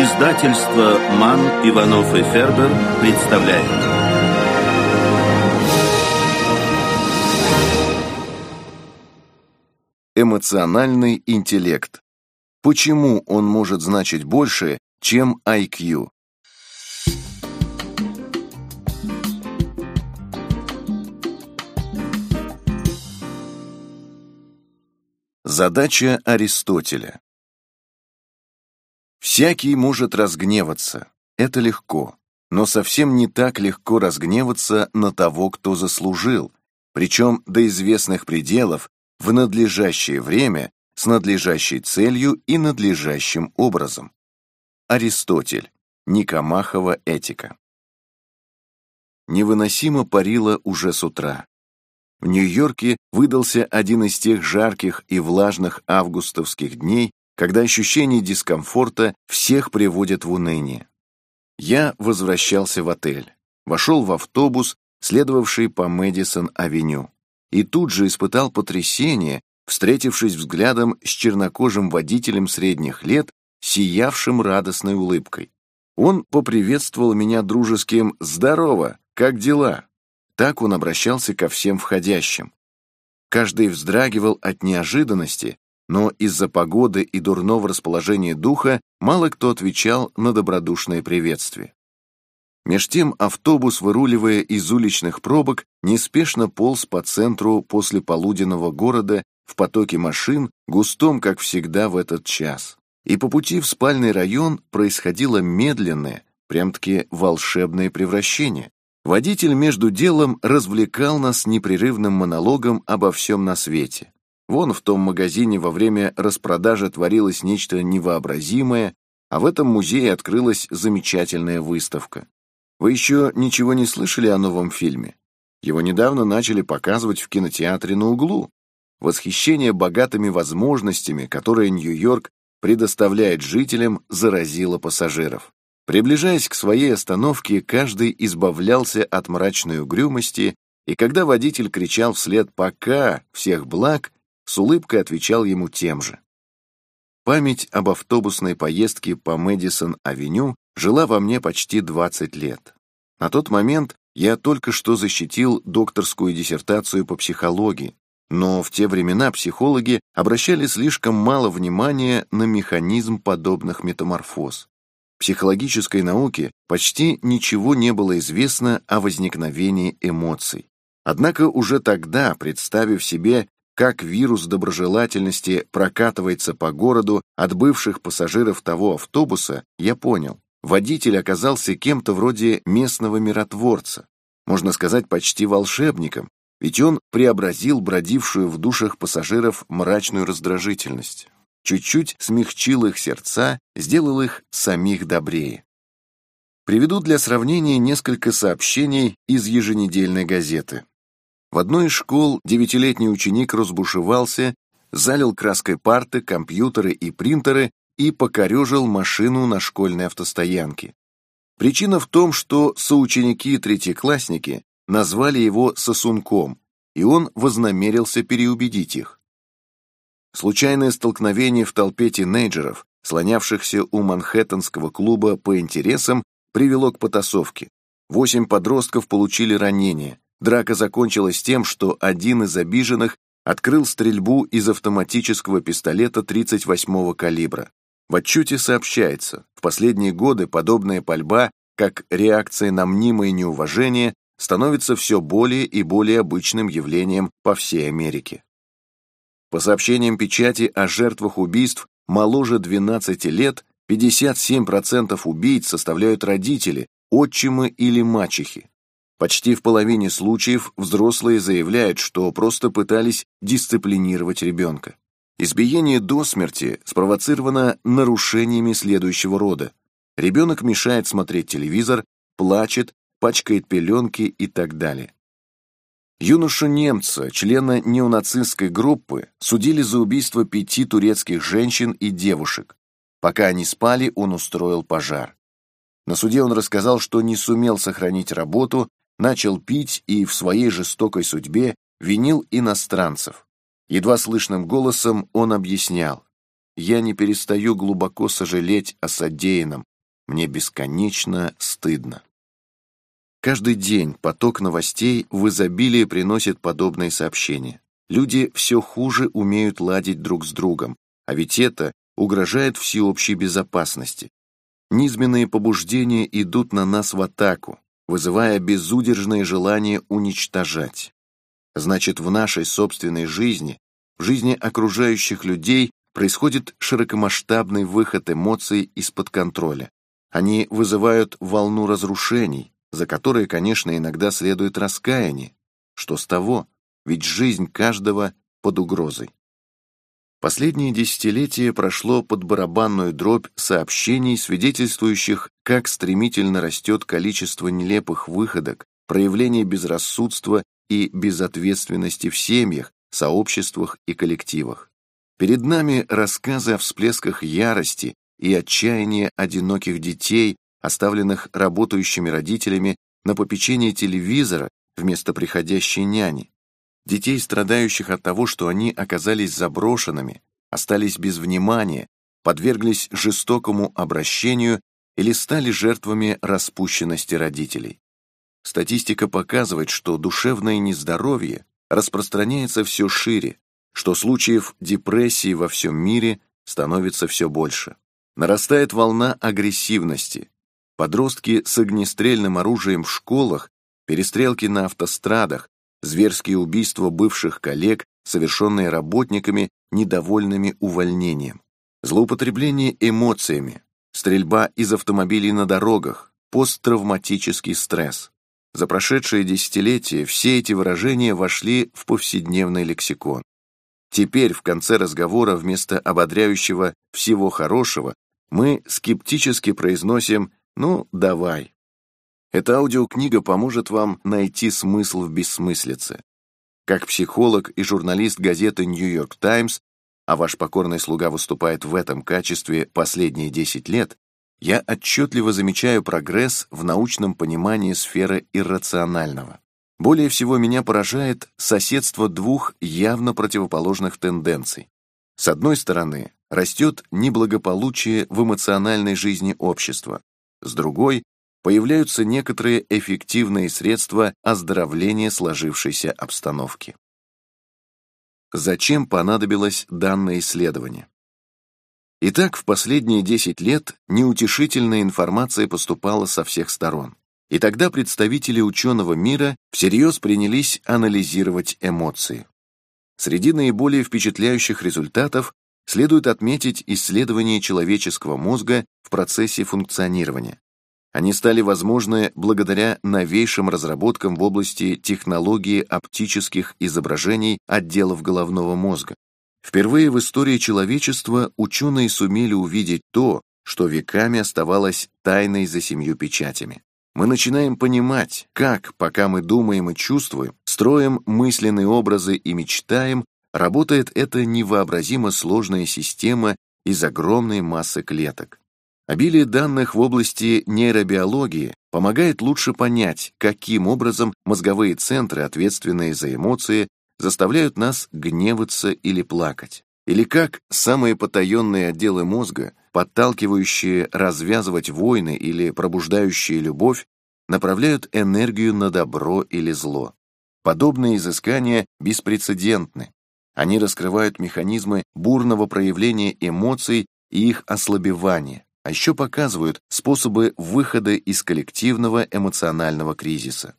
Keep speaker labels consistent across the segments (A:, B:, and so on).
A: Издательство «Манн, Иванов и Фербер» представляет. Эмоциональный интеллект. Почему он может значить больше, чем IQ? Задача Аристотеля. Всякий может разгневаться, это легко, но совсем не так легко разгневаться на того, кто заслужил, причем до известных пределов, в надлежащее время, с надлежащей целью и надлежащим образом. Аристотель. Никомахова этика. Невыносимо парило уже с утра. В Нью-Йорке выдался один из тех жарких и влажных августовских дней, когда ощущение дискомфорта всех приводит в уныние. Я возвращался в отель, вошел в автобус, следовавший по Мэдисон-авеню, и тут же испытал потрясение, встретившись взглядом с чернокожим водителем средних лет, сиявшим радостной улыбкой. Он поприветствовал меня дружеским «Здорово! Как дела?» Так он обращался ко всем входящим. Каждый вздрагивал от неожиданности, но из-за погоды и дурного расположения духа мало кто отвечал на добродушное приветствие. Меж тем автобус, выруливая из уличных пробок, неспешно полз по центру послеполуденного города в потоке машин, густом, как всегда, в этот час. И по пути в спальный район происходило медленное, прям-таки волшебное превращение. Водитель между делом развлекал нас непрерывным монологом обо всем на свете. Вон в том магазине во время распродажи творилось нечто невообразимое, а в этом музее открылась замечательная выставка. Вы еще ничего не слышали о новом фильме? Его недавно начали показывать в кинотеатре на углу. Восхищение богатыми возможностями, которые Нью-Йорк предоставляет жителям, заразило пассажиров. Приближаясь к своей остановке, каждый избавлялся от мрачной угрюмости, и когда водитель кричал вслед «Пока! Всех благ!», с улыбкой отвечал ему тем же. Память об автобусной поездке по Мэдисон-авеню жила во мне почти 20 лет. На тот момент я только что защитил докторскую диссертацию по психологии, но в те времена психологи обращали слишком мало внимания на механизм подобных метаморфоз. В психологической науке почти ничего не было известно о возникновении эмоций. Однако уже тогда, представив себе, как вирус доброжелательности прокатывается по городу от бывших пассажиров того автобуса, я понял, водитель оказался кем-то вроде местного миротворца, можно сказать, почти волшебником, ведь он преобразил бродившую в душах пассажиров мрачную раздражительность, чуть-чуть смягчил их сердца, сделал их самих добрее. Приведу для сравнения несколько сообщений из еженедельной газеты. В одной из школ 9-летний ученик разбушевался, залил краской парты, компьютеры и принтеры и покорежил машину на школьной автостоянке. Причина в том, что соученики и третьеклассники назвали его сосунком, и он вознамерился переубедить их. Случайное столкновение в толпе тинейджеров, слонявшихся у манхэттенского клуба по интересам, привело к потасовке. 8 подростков получили ранения. Драка закончилась тем, что один из обиженных открыл стрельбу из автоматического пистолета 38-го калибра. В отчете сообщается, в последние годы подобная пальба, как реакция на мнимое неуважение, становится все более и более обычным явлением по всей Америке. По сообщениям печати о жертвах убийств моложе 12 лет, 57% убийц составляют родители, отчимы или мачехи. Почти в половине случаев взрослые заявляют, что просто пытались дисциплинировать ребенка. Избиение до смерти спровоцировано нарушениями следующего рода. Ребенок мешает смотреть телевизор, плачет, пачкает пеленки и так далее. Юношу-немца, члена неонацистской группы, судили за убийство 5 турецких женщин и девушек. Пока они спали, он устроил пожар. На суде он рассказал, что не сумел сохранить работу, начал пить и в своей жестокой судьбе винил иностранцев. Едва слышным голосом он объяснял: «Я не перестаю глубоко сожалеть о содеянном, Мне бесконечно стыдно. Каждый день поток новостей в изобилии приносит подобные сообщения. Люди все хуже умеют ладить друг с другом, а ведь это угрожает всеобщей безопасности. Низменные побуждения идут на нас в атаку, вызывая безудержное желание уничтожать. Значит, в нашей собственной жизни, в жизни окружающих людей происходит широкомасштабный выход эмоций из-под контроля. Они вызывают волну разрушений, за которые, конечно, иногда следует раскаяние. Что с того? Ведь жизнь каждого под угрозой. Последнее десятилетие прошло под барабанную дробь сообщений, свидетельствующих, как стремительно растет количество нелепых выходок, проявлений безрассудства и безответственности в семьях, сообществах и коллективах. Перед нами рассказы о всплесках ярости и отчаяния одиноких детей, оставленных работающими родителями на попечении телевизора вместо приходящей няни. Детей, страдающих от того, что они оказались заброшенными, остались без внимания, подверглись жестокому обращению или стали жертвами распущенности родителей. Статистика показывает, что душевное нездоровье распространяется все шире, что случаев депрессии во всем мире становится все больше. Нарастает волна агрессивности. Подростки с огнестрельным оружием в школах, перестрелки на автострадах, зверские убийства бывших коллег, совершенные работниками, недовольными увольнением, злоупотребление эмоциями, стрельба из автомобилей на дорогах, посттравматический стресс. За прошедшие десятилетия все эти выражения вошли в повседневный лексикон. Теперь в конце разговора вместо ободряющего «всего хорошего» мы скептически произносим «ну, давай». Эта аудиокнига поможет вам найти смысл в бессмыслице. Как психолог и журналист газеты «Нью-Йорк Таймс», а ваш покорный слуга выступает в этом качестве последние 10 лет, я отчетливо замечаю прогресс в научном понимании сферы иррационального. Более всего меня поражает соседство двух явно противоположных тенденций. С одной стороны, растет неблагополучие в эмоциональной жизни общества. С другой, появляются некоторые эффективные средства оздоровления сложившейся обстановки. Зачем понадобилось данное исследование? Итак, в последние 10 лет неутешительная информация поступала со всех сторон. И тогда представители ученого мира всерьез принялись анализировать эмоции. Среди наиболее впечатляющих результатов следует отметить исследование человеческого мозга в процессе функционирования. Они стали возможны благодаря новейшим разработкам в области технологии оптических изображений отделов головного мозга. Впервые в истории человечества ученые сумели увидеть то, что веками оставалось тайной за 7 печатями. Мы начинаем понимать, как, пока мы думаем и чувствуем, строим мысленные образы и мечтаем, работает эта невообразимо сложная система из огромной массы клеток. Обилие данных в области нейробиологии помогает лучше понять, каким образом мозговые центры, ответственные за эмоции, заставляют нас гневаться или плакать, или как самые потаенные отделы мозга, подталкивающие развязывать войны или пробуждающие любовь, направляют энергию на добро или зло. Подобные изыскания беспрецедентны. Они раскрывают механизмы бурного проявления эмоций и их ослабевания, а еще показывают способы выхода из коллективного эмоционального кризиса.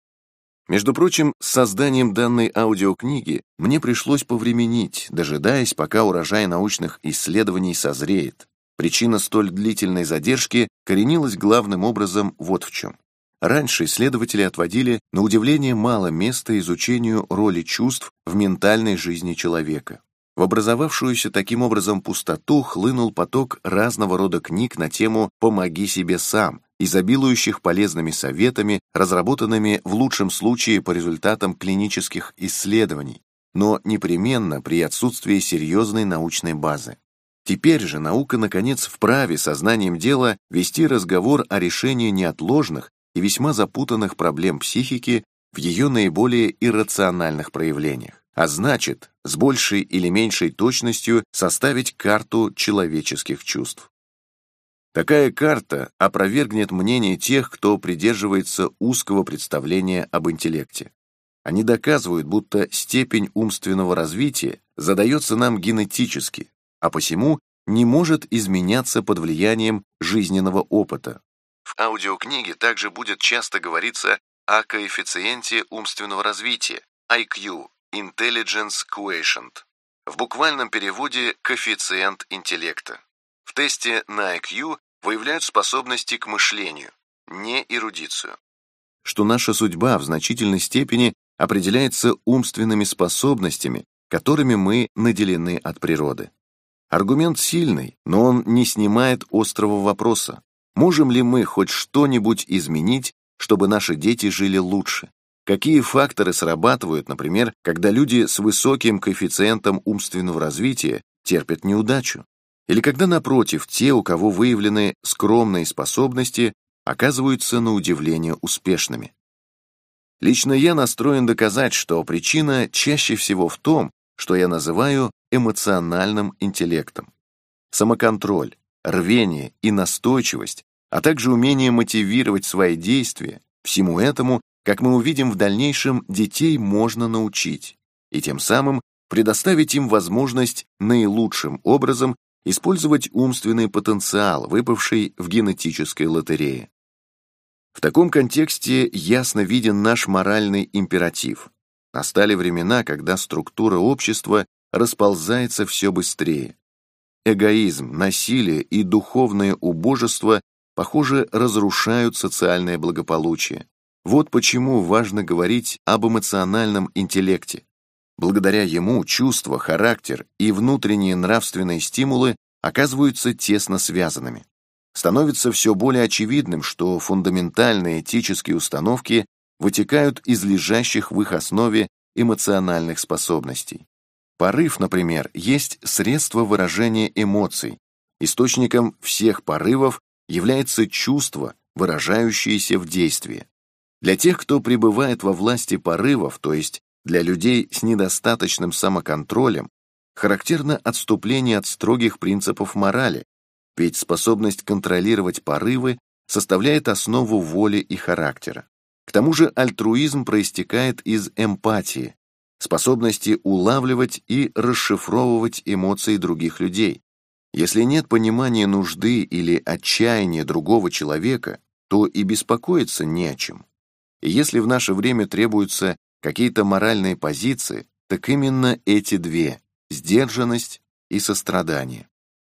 A: Между прочим, с созданием данной аудиокниги мне пришлось повременить, дожидаясь, пока урожай научных исследований созреет. Причина столь длительной задержки коренилась главным образом вот в чем. Раньше исследователи отводили, на удивление, мало места изучению роли чувств в ментальной жизни человека. В образовавшуюся таким образом пустоту хлынул поток разного рода книг на тему «Помоги себе сам», изобилующих полезными советами, разработанными в лучшем случае по результатам клинических исследований, но непременно при отсутствии серьезной научной базы. Теперь же наука, наконец, вправе сознанием дела вести разговор о решении неотложных и весьма запутанных проблем психики в ее наиболее иррациональных проявлениях, а значит, с большей или меньшей точностью составить карту человеческих чувств. Такая карта опровергнет мнение тех, кто придерживается узкого представления об интеллекте. Они доказывают, будто степень умственного развития задается нам генетически, а посему не может изменяться под влиянием жизненного опыта. В аудиокниге также будет часто говориться о коэффициенте умственного развития, IQ, Intelligence Quotient, в буквальном переводе коэффициент интеллекта. В тесте на IQ выявляют способности к мышлению, не эрудицию. Что наша судьба в значительной степени определяется умственными способностями, которыми мы наделены от природы. Аргумент сильный, но он не снимает острого вопроса. Можем ли мы хоть что-нибудь изменить, чтобы наши дети жили лучше? Какие факторы срабатывают, например, когда люди с высоким коэффициентом умственного развития терпят неудачу? Или когда, напротив, те, у кого выявлены скромные способности, оказываются на удивление успешными? Лично я настроен доказать, что причина чаще всего в том, что я называю эмоциональным интеллектом. Самоконтроль, рвение и настойчивость, а также умение мотивировать свои действия, всему этому, как мы увидим в дальнейшем, детей можно научить, и тем самым предоставить им возможность наилучшим образом использовать умственный потенциал, выпавший в генетической лотерее. В таком контексте ясно виден наш моральный императив. Настали времена, когда структура общества расползается все быстрее. Эгоизм, насилие и духовное убожество, похоже, разрушают социальное благополучие. Вот почему важно говорить об эмоциональном интеллекте. Благодаря ему чувства, характер и внутренние нравственные стимулы оказываются тесно связанными. Становится все более очевидным, что фундаментальные этические установки вытекают из лежащих в их основе эмоциональных способностей. Порыв, например, есть средство выражения эмоций. Источником всех порывов является чувство, выражающееся в действии. Для тех, кто пребывает во власти порывов, то есть для людей с недостаточным самоконтролем, характерно отступление от строгих принципов морали, ведь способность контролировать порывы составляет основу воли и характера. К тому же альтруизм проистекает из эмпатии, способности улавливать и расшифровывать эмоции других людей. Если нет понимания нужды или отчаяния другого человека, то и беспокоиться не о чем. И если в наше время требуются какие-то моральные позиции, так именно эти две – сдержанность и сострадание.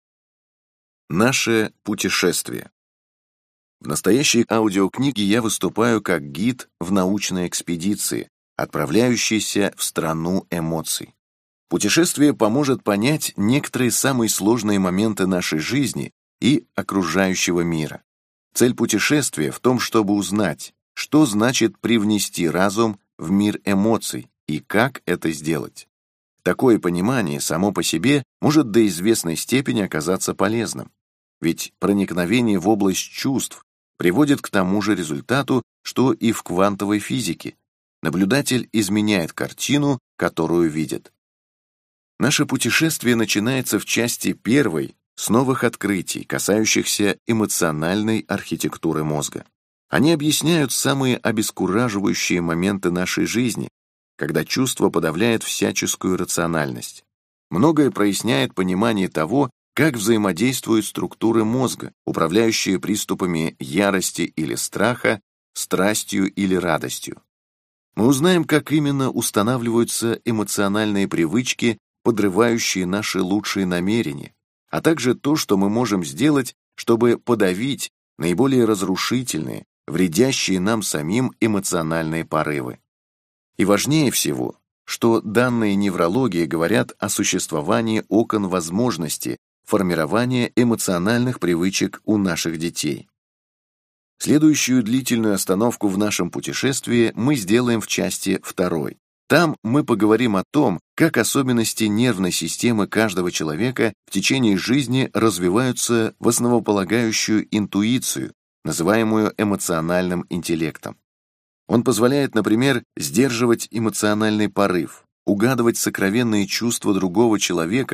A: Наше путешествие. В настоящей аудиокниге я выступаю как гид в научной экспедиции, отправляющейся в страну эмоций. Путешествие поможет понять некоторые самые сложные моменты нашей жизни и окружающего мира. Цель путешествия в том, чтобы узнать, что значит привнести разум в мир эмоций и как это сделать. Такое понимание само по себе может до известной степени оказаться полезным, ведь проникновение в область чувств приводит к тому же результату, что и в квантовой физике. Наблюдатель изменяет картину, которую видит. Наше путешествие начинается в части 1 с новых открытий, касающихся эмоциональной архитектуры мозга. Они объясняют самые обескураживающие моменты нашей жизни, когда чувство подавляет всяческую рациональность. Многое проясняет понимание того, как взаимодействуют структуры мозга, управляющие приступами ярости или страха, страстью или радостью. Мы узнаем, как именно устанавливаются эмоциональные привычки, подрывающие наши лучшие намерения, а также то, что мы можем сделать, чтобы подавить наиболее разрушительные, вредящие нам самим эмоциональные порывы. И важнее всего, что данные неврологии говорят о существовании окон возможности формирования эмоциональных привычек у наших детей. Следующую длительную остановку в нашем путешествии мы сделаем в части 2. Там мы поговорим о том, как особенности нервной системы каждого человека в течение жизни развиваются в основополагающую интуицию, называемую эмоциональным интеллектом. Он позволяет, например, сдерживать эмоциональный порыв, угадывать сокровенные чувства другого человека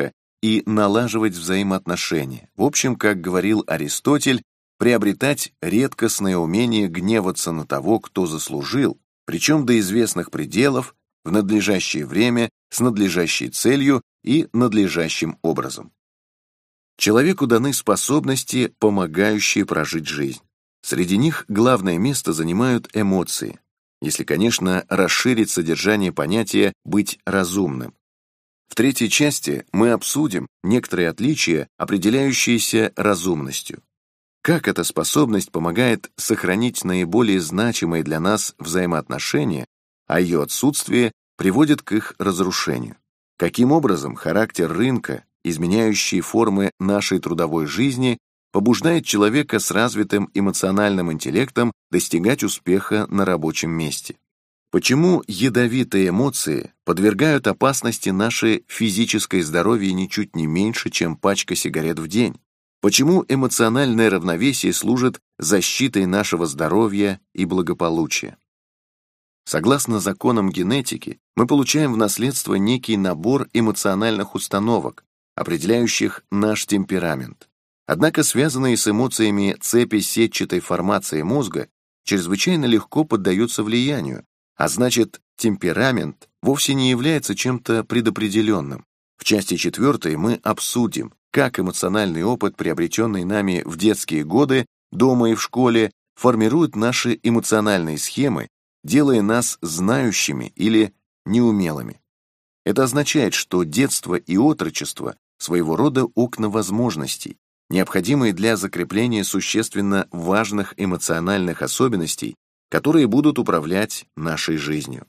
A: и налаживать взаимоотношения. В общем, как говорил Аристотель, приобретать редкостное умение гневаться на того, кто заслужил, причем до известных пределов, в надлежащее время, с надлежащей целью и надлежащим образом. Человеку даны способности, помогающие прожить жизнь. Среди них главное место занимают эмоции, если, конечно, расширить содержание понятия «быть разумным». В третьей части мы обсудим некоторые отличия, определяющиеся разумностью. Как эта способность помогает сохранить наиболее значимые для нас взаимоотношения, а ее отсутствие приводит к их разрушению. Каким образом характер рынка, изменяющий формы нашей трудовой жизни, побуждает человека с развитым эмоциональным интеллектом достигать успеха на рабочем месте. Почему ядовитые эмоции подвергают опасности наше физическое здоровье ничуть не меньше, чем пачка сигарет в день? Почему эмоциональное равновесие служит защитой нашего здоровья и благополучия? Согласно законам генетики, мы получаем в наследство некий набор эмоциональных установок, определяющих наш темперамент. Однако связанные с эмоциями цепи сетчатой формации мозга чрезвычайно легко поддаются влиянию, а значит, темперамент вовсе не является чем-то предопределенным. В части 4 мы обсудим, как эмоциональный опыт, приобретенный нами в детские годы, дома и в школе, формирует наши эмоциональные схемы, делая нас знающими или неумелыми. Это означает, что детство и отрочество – своего рода окна возможностей, необходимые для закрепления существенно важных эмоциональных особенностей, которые будут управлять нашей жизнью.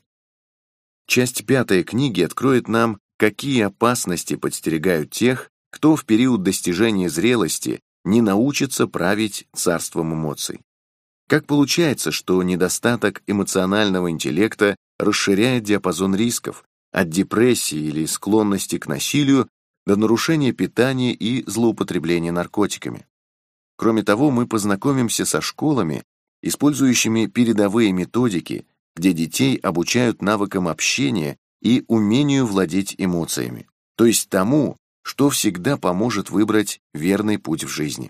A: Часть 5 книги откроет нам, какие опасности подстерегают тех, кто в период достижения зрелости не научится править царством эмоций. Как получается, что недостаток эмоционального интеллекта расширяет диапазон рисков от депрессии или склонности к насилию до нарушения питания и злоупотребления наркотиками. Кроме того, мы познакомимся со школами, использующими передовые методики, где детей обучают навыкам общения и умению владеть эмоциями, то есть тому, что всегда поможет выбрать верный путь в жизни.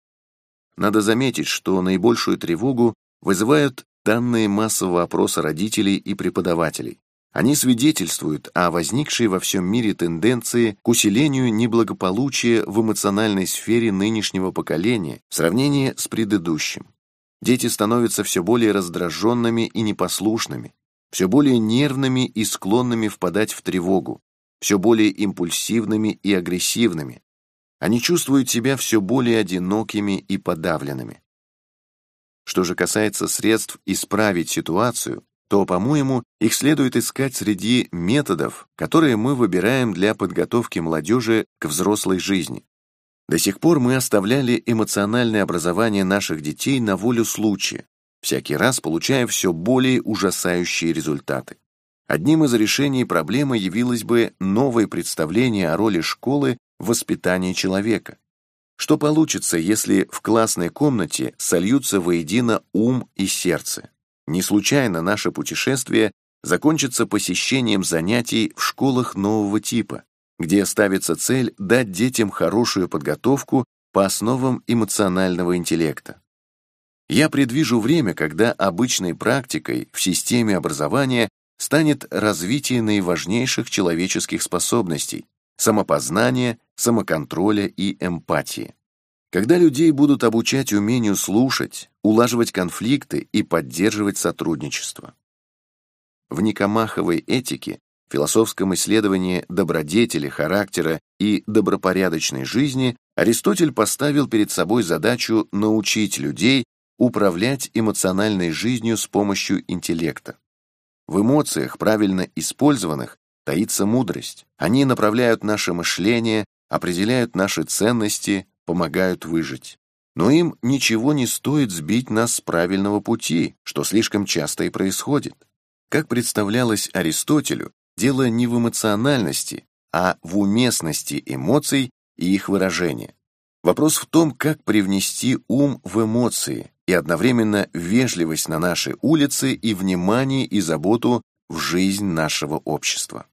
A: Надо заметить, что наибольшую тревогу вызывают данные массового опроса родителей и преподавателей. Они свидетельствуют о возникшей во всем мире тенденции к усилению неблагополучия в эмоциональной сфере нынешнего поколения в сравнении с предыдущим. Дети становятся все более раздраженными и непослушными, все более нервными и склонными впадать в тревогу, все более импульсивными и агрессивными. Они чувствуют себя все более одинокими и подавленными. Что же касается средств исправить ситуацию, то, по-моему, их следует искать среди методов, которые мы выбираем для подготовки молодежи к взрослой жизни. До сих пор мы оставляли эмоциональное образование наших детей на волю случая, всякий раз получая все более ужасающие результаты. Одним из решений проблемы явилось бы новое представление о роли школы в воспитании человека. Что получится, если в классной комнате сольются воедино ум и сердце? Не случайно наше путешествие закончится посещением занятий в школах нового типа, где ставится цель дать детям хорошую подготовку по основам эмоционального интеллекта. Я предвижу время, когда обычной практикой в системе образования станет развитие наиважнейших человеческих способностей – самопознания, самоконтроля и эмпатии. Когда людей будут обучать умению слушать, улаживать конфликты и поддерживать сотрудничество. В Никомаховой этике, философском исследовании добродетели, характера и добропорядочной жизни, Аристотель поставил перед собой задачу научить людей управлять эмоциональной жизнью с помощью интеллекта. В эмоциях, правильно использованных, таится мудрость. Они направляют наше мышление, определяют наши ценности, помогают выжить. Но им ничего не стоит сбить нас с правильного пути, что слишком часто и происходит. Как представлялось Аристотелю, дело не в эмоциональности, а в уместности эмоций и их выражения. Вопрос в том, как привнести ум в эмоции и одновременно вежливость на наши улицы и внимание и заботу в жизнь нашего общества.